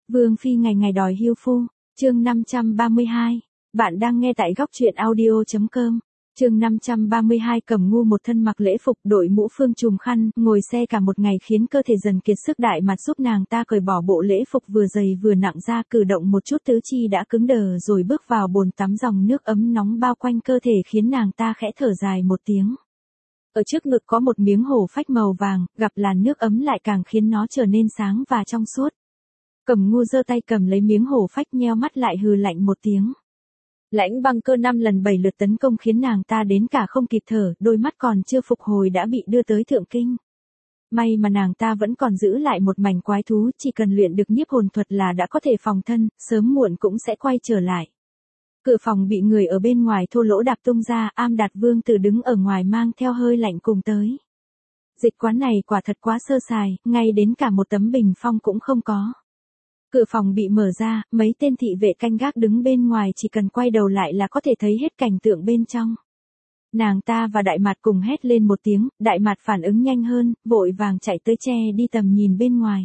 Vương phi ngày ngày đòi hiêu phu, chương 532. Bạn đang nghe tại góc truyện audio.com. Chương 532. Cẩm Ngu một thân mặc lễ phục, đội mũ phương trùm khăn, ngồi xe cả một ngày khiến cơ thể dần kiệt sức. Đại Mặt giúp nàng ta cởi bỏ bộ lễ phục vừa dày vừa nặng ra, cử động một chút tứ chi đã cứng đờ rồi bước vào bồn tắm. Dòng nước ấm nóng bao quanh cơ thể khiến nàng ta khẽ thở dài một tiếng. Ở trước ngực có một miếng hổ phách màu vàng, gặp làn nước ấm lại càng khiến nó trở nên sáng và trong suốt. Cẩm Ngu giơ tay cầm lấy miếng hổ phách, nheo mắt lại hừ lạnh một tiếng. Lãnh Băng Cơ 5 lần 7 lượt tấn công khiến nàng ta đến cả không kịp thở, đôi mắt còn chưa phục hồi đã bị đưa tới thượng kinh. May mà nàng ta vẫn còn giữ lại một mảnh quái thú, chỉ cần luyện được nhiếp hồn thuật là đã có thể phòng thân, sớm muộn cũng sẽ quay trở lại. Cửa phòng bị người ở bên ngoài thô lỗ đạp tung ra, Am Đạt Vương Tử đứng ở ngoài mang theo hơi lạnh cùng tới. Dịch quán này quả thật quá sơ sài, ngay đến cả một tấm bình phong cũng không có. Cửa phòng bị mở ra, mấy tên thị vệ canh gác đứng bên ngoài chỉ cần quay đầu lại là có thể thấy hết cảnh tượng bên trong. Nàng ta và Đại Mạt cùng hét lên một tiếng, Đại Mạt phản ứng nhanh hơn, vội vàng chạy tới che đi tầm nhìn bên ngoài.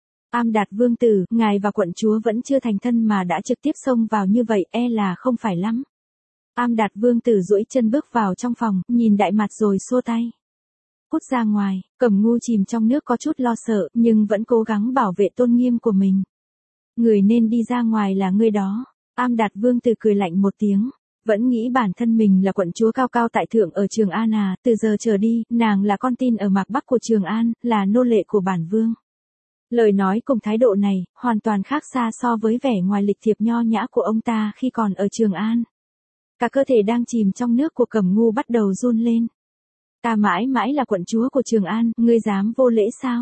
Am Đạt Vương Tử, ngài và quận chúa vẫn chưa thành thân mà đã trực tiếp xông vào như vậy, e là không phải lắm. Am Đạt Vương Tử duỗi chân bước vào trong phòng, nhìn Đại Mạt rồi xua tay. Cút ra ngoài. Cẩm Ngu chìm trong nước có chút lo sợ, nhưng vẫn cố gắng bảo vệ tôn nghiêm của mình. Người nên đi ra ngoài là ngươi đó. Am Đạt Vương Tử cười lạnh một tiếng. Vẫn nghĩ bản thân mình là quận chúa cao cao tại thượng ở Trường An à, từ giờ trở đi, nàng là con tin ở mạc bắc của Trường An, là nô lệ của bản vương. Lời nói cùng thái độ này, hoàn toàn khác xa so với vẻ ngoài lịch thiệp nho nhã của ông ta khi còn ở Trường An. Cả cơ thể đang chìm trong nước của Cẩm Ngu bắt đầu run lên. Ta mãi mãi là quận chúa của Trường An, ngươi dám vô lễ sao?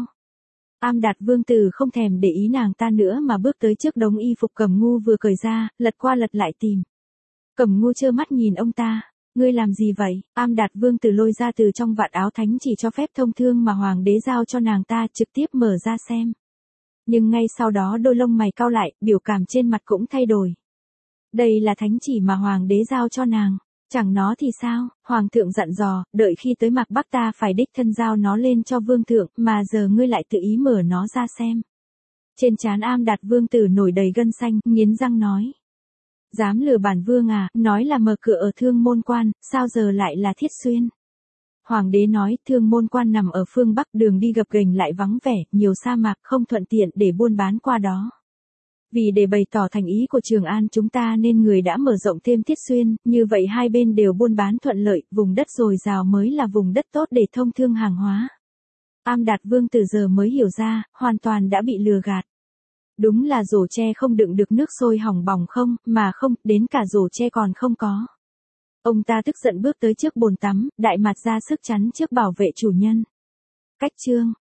Am Đạt Vương Tử không thèm để ý nàng ta nữa mà bước tới trước đống y phục Cẩm Ngu vừa cởi ra, lật qua lật lại tìm. Cẩm Ngu trơ mắt nhìn ông ta. Ngươi làm gì vậy? Am Đạt Vương Tử lôi ra từ trong vạt áo thánh chỉ cho phép thông thương mà hoàng đế giao cho nàng ta, trực tiếp mở ra xem. Nhưng ngay sau đó đôi lông mày cau lại, biểu cảm trên mặt cũng thay đổi. Đây là thánh chỉ mà hoàng đế giao cho nàng. Chẳng nó thì sao, hoàng thượng dặn dò, đợi khi tới Mạc Bắc ta phải đích thân giao nó lên cho vương thượng, mà giờ ngươi lại tự ý mở nó ra xem. Trên trán Am Đạt Vương Tử nổi đầy gân xanh, nghiến răng nói. Dám lừa bản vương à, nói là mở cửa ở Thương Môn Quan, sao giờ lại là Thiết Xuyên. Hoàng đế nói, Thương Môn Quan nằm ở phương Bắc, đường đi gập ghềnh lại vắng vẻ, nhiều sa mạc, không thuận tiện để buôn bán qua đó. Vì để bày tỏ thành ý của Trường An chúng ta nên người đã mở rộng thêm Thiết Xuyên, như vậy hai bên đều buôn bán thuận lợi, vùng đất dồi dào mới là vùng đất tốt để thông thương hàng hóa. Am Đạt Vương từ giờ mới hiểu ra, hoàn toàn đã bị lừa gạt. Đúng là rổ tre không đựng được nước sôi hỏng bỏng không, mà không, đến cả rổ tre còn không có. Ông ta tức giận bước tới trước bồn tắm, Đại Mặt ra sức chắn trước bảo vệ chủ nhân. Cách chương.